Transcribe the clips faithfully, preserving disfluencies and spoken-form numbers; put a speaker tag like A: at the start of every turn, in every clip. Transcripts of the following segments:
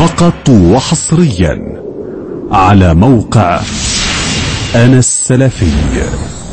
A: فقط وحصريا على موقع أنا السلفي.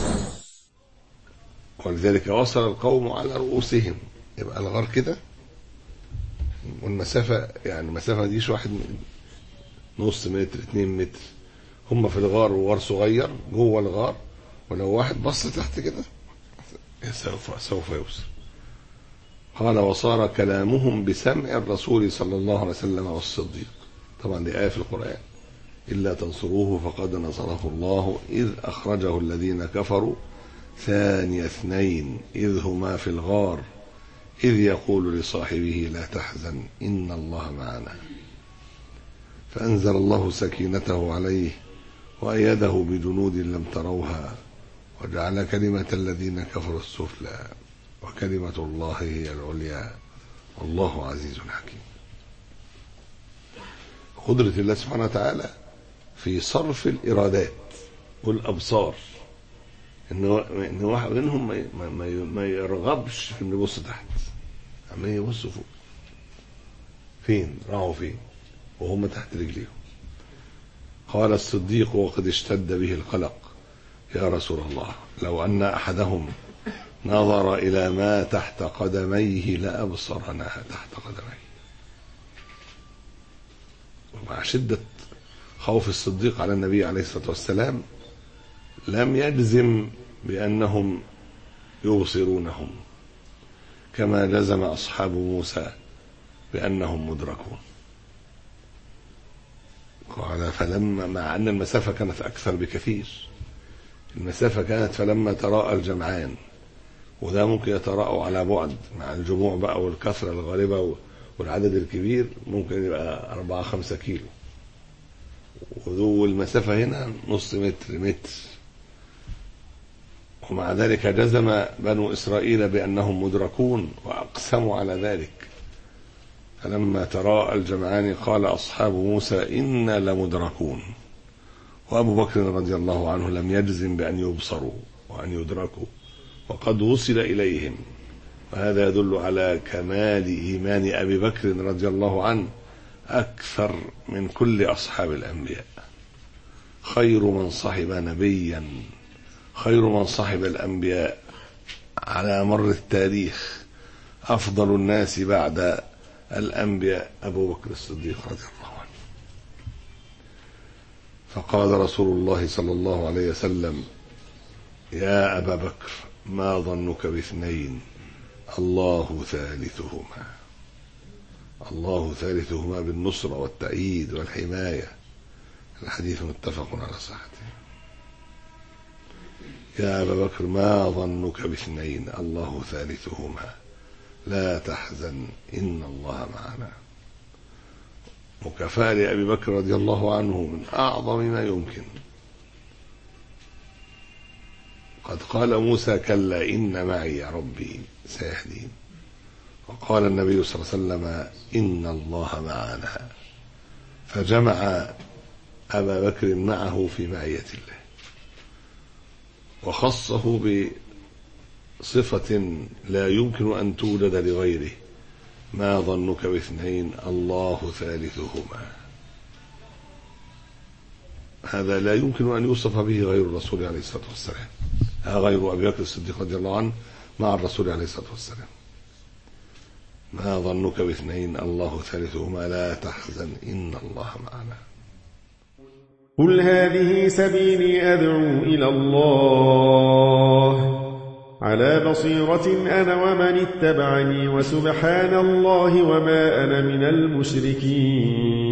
B: ولذلك وصل القوم على رؤوسهم، يبقى الغار كده، والمسافة يعني المسافة ديش واحد نص متر اتنين متر، هم في الغار وغار صغير جوه الغار، ولو واحد بص تحت كده سوف سوف يوصل. قال وصار كلامهم بسمع الرسول صلى الله عليه وسلم والصديق. طبعا دي آية في القرآن. إلا تنصروه فقد نصره الله إذ أخرجه الذين كفروا ثاني اثنين إذ هما في الغار إذ يقول لصاحبه لا تحزن إن الله معنا، فأنزل الله سكينته عليه وأيده بجنود لم تروها وجعل كلمة الذين كفروا السفلى وكلمة الله هي العليا والله عزيز حكيم. قدرة الله سبحانه وتعالى في صرف الإرادات والأبصار، إنه إن واحد منهم ما ما ما يرغبش في إنه يبص تحت، عمال يبص فوق. فين راحوا فين وهم تحت رجليهم؟ قال الصديق وقد اشتد به القلق يا رسول الله لو أن أحدهم نظر إلى ما تحت قدميه لأبصرنا تحت قدميه. ومع شدة خوف الصديق على النبي عليه الصلاة والسلام لم يجزم بأنهم يبصرونهم كما جزم أصحاب موسى بأنهم مدركون. قال فلما، مع أن المسافة كانت أكثر بكثير، المسافة كانت فلما تراءى الجمعان، وده ممكن يتراءوا على بعد مع الجموع بقى والكثرة الغالبة والعدد الكبير، ممكن يبقى أربعة خمسة كيلو، وذو المسافة هنا نص متر متر. ومع ذلك جزم بنو إسرائيل بأنهم مدركون وأقسموا على ذلك. فلما تراءى الجمعان قال أصحاب موسى إنا لمدركون، وأبو بكر رضي الله عنه لم يجزم بأن يبصروا وأن يدركوا وقد وصل إليهم. وهذا يدل على كمال إيمان أبي بكر رضي الله عنه أكثر من كل أصحاب الأنبياء. خير من صحب نبيا، خير من صحب الأنبياء على مر التاريخ، أفضل الناس بعد الأنبياء أبو بكر الصديق رضي الله عنه. فقال رسول الله صلى الله عليه وسلم يا أبا بكر ما ظنك باثنين الله ثالثهما. الله ثالثهما بالنصرة والتأييد والحماية. الحديث متفق على صحته. يا أبا بكر ما ظنك باثنين الله ثالثهما لا تحزن إن الله معنا. مكافأة لأبي بكر رضي الله عنه من أعظم ما يمكن. قد قال موسى كلا إن معي ربي سيهدين، وقال النبي صلى الله عليه وسلم إن الله معنا، فجمع أبا بكر معه في معية الله وخصه بصفة لا يمكن أن توجد لغيره. ما ظنك باثنين الله ثالثهما. هذا لا يمكن أن يوصف به غير الرسول عليه الصلاة والسلام، غير أبي بكر الصديق رضي الله عنه مع الرسول عليه الصلاة والسلام. ما ظنك باثنين الله ثالثهما لا تحزن إن الله معنا.
C: قل هذه سبيلي أدعو إلى الله على بصيرة أنا ومن اتبعني وسبحان الله وما أنا من المشركين.